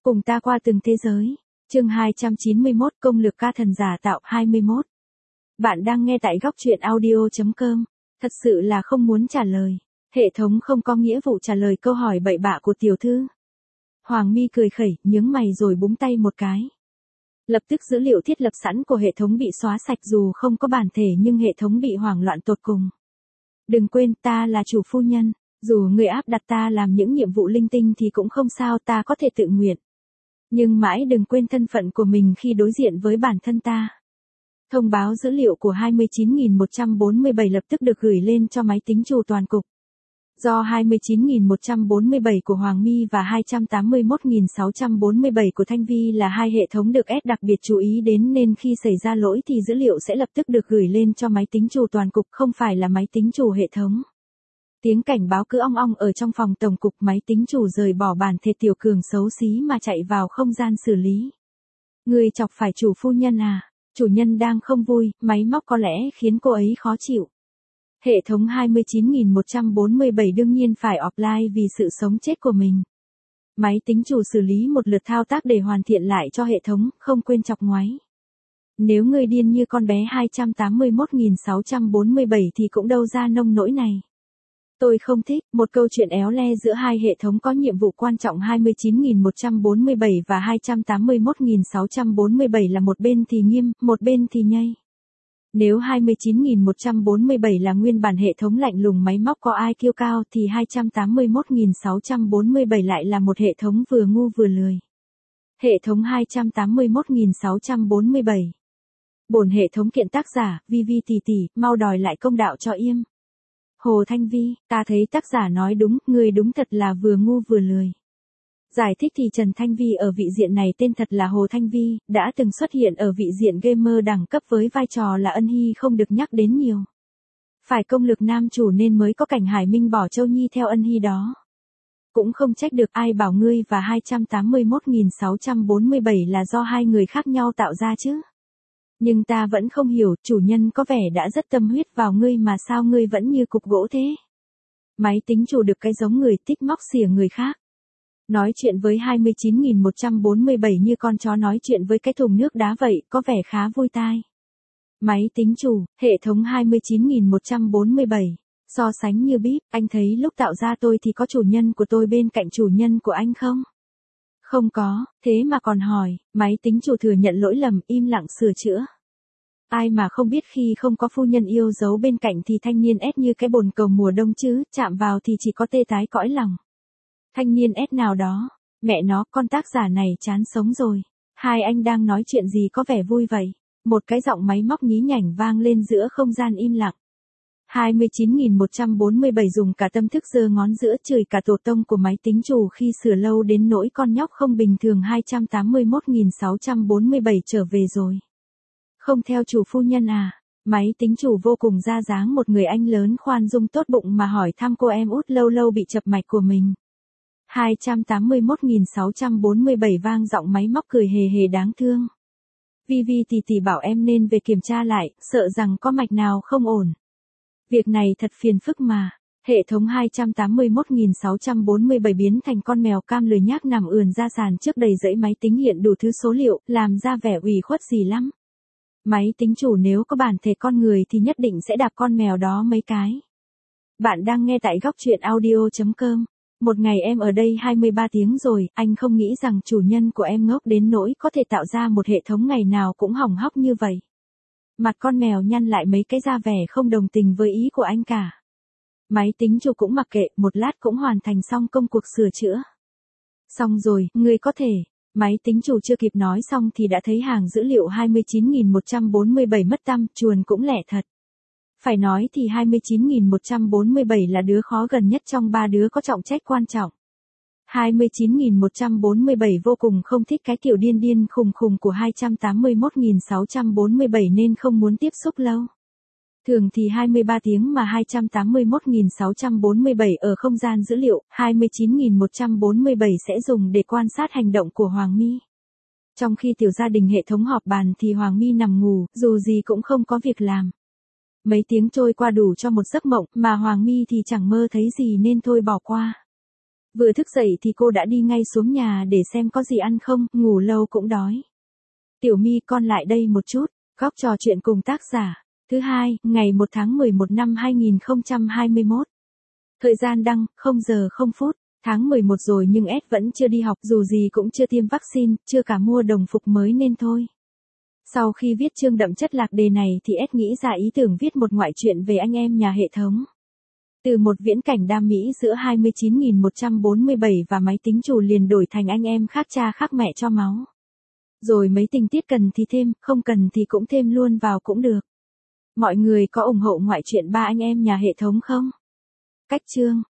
Cùng ta qua từng thế giới. Chương 291 Công lược ca thần giả tạo 21. Bạn đang nghe tại góc truyện audio.com. Thật sự là không muốn trả lời. Hệ thống không có nghĩa vụ trả lời câu hỏi bậy bạ của tiểu thư. Hoàng Mi cười khẩy, nhướng mày rồi búng tay một cái. Lập tức dữ liệu thiết lập sẵn của hệ thống bị xóa sạch, dù không có bản thể nhưng hệ thống bị hoảng loạn tột cùng. Đừng quên, ta là chủ phu nhân. Dù người áp đặt ta làm những nhiệm vụ linh tinh thì cũng không sao, ta có thể tự nguyện. Nhưng mãi đừng quên thân phận của mình khi đối diện với bản thân ta. Thông báo dữ liệu của 29.147 lập tức được gửi lên cho máy tính chủ toàn cục. Do 29.147 của Hoàng Mi và 281.647 của Thanh Vi là hai hệ thống được S đặc biệt chú ý đến, nên khi xảy ra lỗi thì dữ liệu sẽ lập tức được gửi lên cho máy tính chủ toàn cục, không phải là máy tính chủ hệ thống. Tiếng cảnh báo cứ ong ong ở trong phòng tổng cục. Máy tính chủ rời bỏ bản thể tiểu cường xấu xí mà chạy vào không gian xử lý. Người chọc phải chủ phu nhân à? Chủ nhân đang không vui, máy móc có lẽ khiến cô ấy khó chịu. Hệ thống 29.147 đương nhiên phải offline vì sự sống chết của mình. Máy tính chủ xử lý một lượt thao tác để hoàn thiện lại cho hệ thống, không quên chọc ngoáy. Nếu người điên như con bé 281.647 thì cũng đâu ra nông nỗi này. Tôi không thích, một câu chuyện éo le giữa hai hệ thống có nhiệm vụ quan trọng. 29.147 và 281.647 là một bên thì nghiêm, một bên thì nhây. Nếu 29.147 là nguyên bản hệ thống lạnh lùng máy móc có IQ cao thì 281.647 lại là một hệ thống vừa ngu vừa lười. Hệ thống 281.647. Bổn hệ thống kiện tác giả, Vi Vi tỷ tỷ, mau đòi lại công đạo cho Yêm. Hồ Thanh Vi, ta thấy tác giả nói đúng, người đúng thật là vừa ngu vừa lười. Giải thích thì Trần Thanh Vi ở vị diện này tên thật là Hồ Thanh Vi, đã từng xuất hiện ở vị diện gamer đẳng cấp với vai trò là Ân Hy, không được nhắc đến nhiều. Phải công lực nam chủ nên mới có cảnh Hải Minh bỏ Châu Nhi theo Ân Hy đó. Cũng không trách được, ai bảo ngươi và 281.647 là do hai người khác nhau tạo ra chứ. Nhưng ta vẫn không hiểu, chủ nhân có vẻ đã rất tâm huyết vào ngươi mà sao ngươi vẫn như cục gỗ thế. Máy tính chủ được cái giống người thích móc xỉa người khác. Nói chuyện với 29.147 như con chó nói chuyện với cái thùng nước đá vậy, có vẻ khá vui tai. Máy tính chủ, hệ thống 29.147. So sánh như bíp, anh thấy lúc tạo ra tôi thì có chủ nhân của tôi bên cạnh chủ nhân của anh không? Không có, thế mà còn hỏi. Máy tính chủ thừa nhận lỗi lầm, im lặng sửa chữa. Ai mà không biết khi không có phu nhân yêu dấu bên cạnh thì thanh niên S như cái bồn cầu mùa đông chứ, chạm vào thì chỉ có tê tái cõi lòng. Thanh niên S nào đó, mẹ nó, con tác giả này chán sống rồi. Hai anh đang nói chuyện gì có vẻ vui vậy? Một cái giọng máy móc nhí nhảnh vang lên giữa không gian im lặng. 29.147 dùng cả tâm thức giơ ngón giữa chửi cả tổ tông của máy tính chủ khi sửa lâu đến nỗi con nhóc không bình thường 281.647 trở về rồi. Không theo chủ phu nhân à? Máy tính chủ vô cùng ra dáng một người anh lớn khoan dung tốt bụng mà hỏi thăm cô em út lâu lâu bị chập mạch của mình. 281.647 vang giọng máy móc cười hề hề đáng thương. Vi Vi tỷ tỷ bảo em nên về kiểm tra lại, sợ rằng có mạch nào không ổn. Việc này thật phiền phức mà. Hệ thống 281.647 biến thành con mèo cam lười nhác nằm ườn ra sàn trước đầy dãy máy tính hiện đủ thứ số liệu, làm ra vẻ ủy khuất gì lắm. Máy tính chủ nếu có bản thể con người thì nhất định sẽ đạp con mèo đó mấy cái. Bạn đang nghe tại góc truyện audio.com. Một ngày em ở đây 23 tiếng rồi, anh không nghĩ rằng chủ nhân của em ngốc đến nỗi có thể tạo ra một hệ thống ngày nào cũng hỏng hóc như vậy. Mặt con mèo nhăn lại mấy cái ra vẻ không đồng tình với ý của anh cả. Máy tính chủ cũng mặc kệ, một lát cũng hoàn thành xong công cuộc sửa chữa. Xong rồi, ngươi có thể. Máy tính chủ chưa kịp nói xong thì đã thấy hàng dữ liệu 29.147 mất tăm, chuồn cũng lẻ thật. Phải nói thì 29.147 là đứa khó gần nhất trong ba đứa có trọng trách quan trọng. 29.147 vô cùng không thích cái kiểu điên điên khùng khùng của 281.647 nên không muốn tiếp xúc lâu. Thường thì 23 tiếng mà 281.647 ở không gian dữ liệu, 29.147 sẽ dùng để quan sát hành động của Hoàng Mi. Trong khi tiểu gia đình hệ thống họp bàn thì Hoàng Mi nằm ngủ, dù gì cũng không có việc làm. Mấy tiếng trôi qua đủ cho một giấc mộng, mà Hoàng Mi thì chẳng mơ thấy gì nên thôi bỏ qua. Vừa thức dậy thì cô đã đi ngay xuống nhà để xem có gì ăn không, ngủ lâu cũng đói. Tiểu My con lại đây một chút, góc trò chuyện cùng tác giả. Thứ hai, ngày 1 tháng 11 năm 2021. Thời gian đăng, 0 giờ 0 phút. Tháng 11 rồi nhưng S vẫn chưa đi học, dù gì cũng chưa tiêm vaccine, chưa cả mua đồng phục mới nên thôi. Sau khi viết chương đậm chất lạc đề này thì S nghĩ ra ý tưởng viết một ngoại truyện về anh em nhà hệ thống. Từ một viễn cảnh đam mỹ giữa 29.147 và máy tính chủ liền đổi thành anh em khác cha khác mẹ cho máu. Rồi mấy tình tiết cần thì thêm, không cần thì cũng thêm luôn vào cũng được. Mọi người có ủng hộ ngoại truyện ba anh em nhà hệ thống không? Cách chương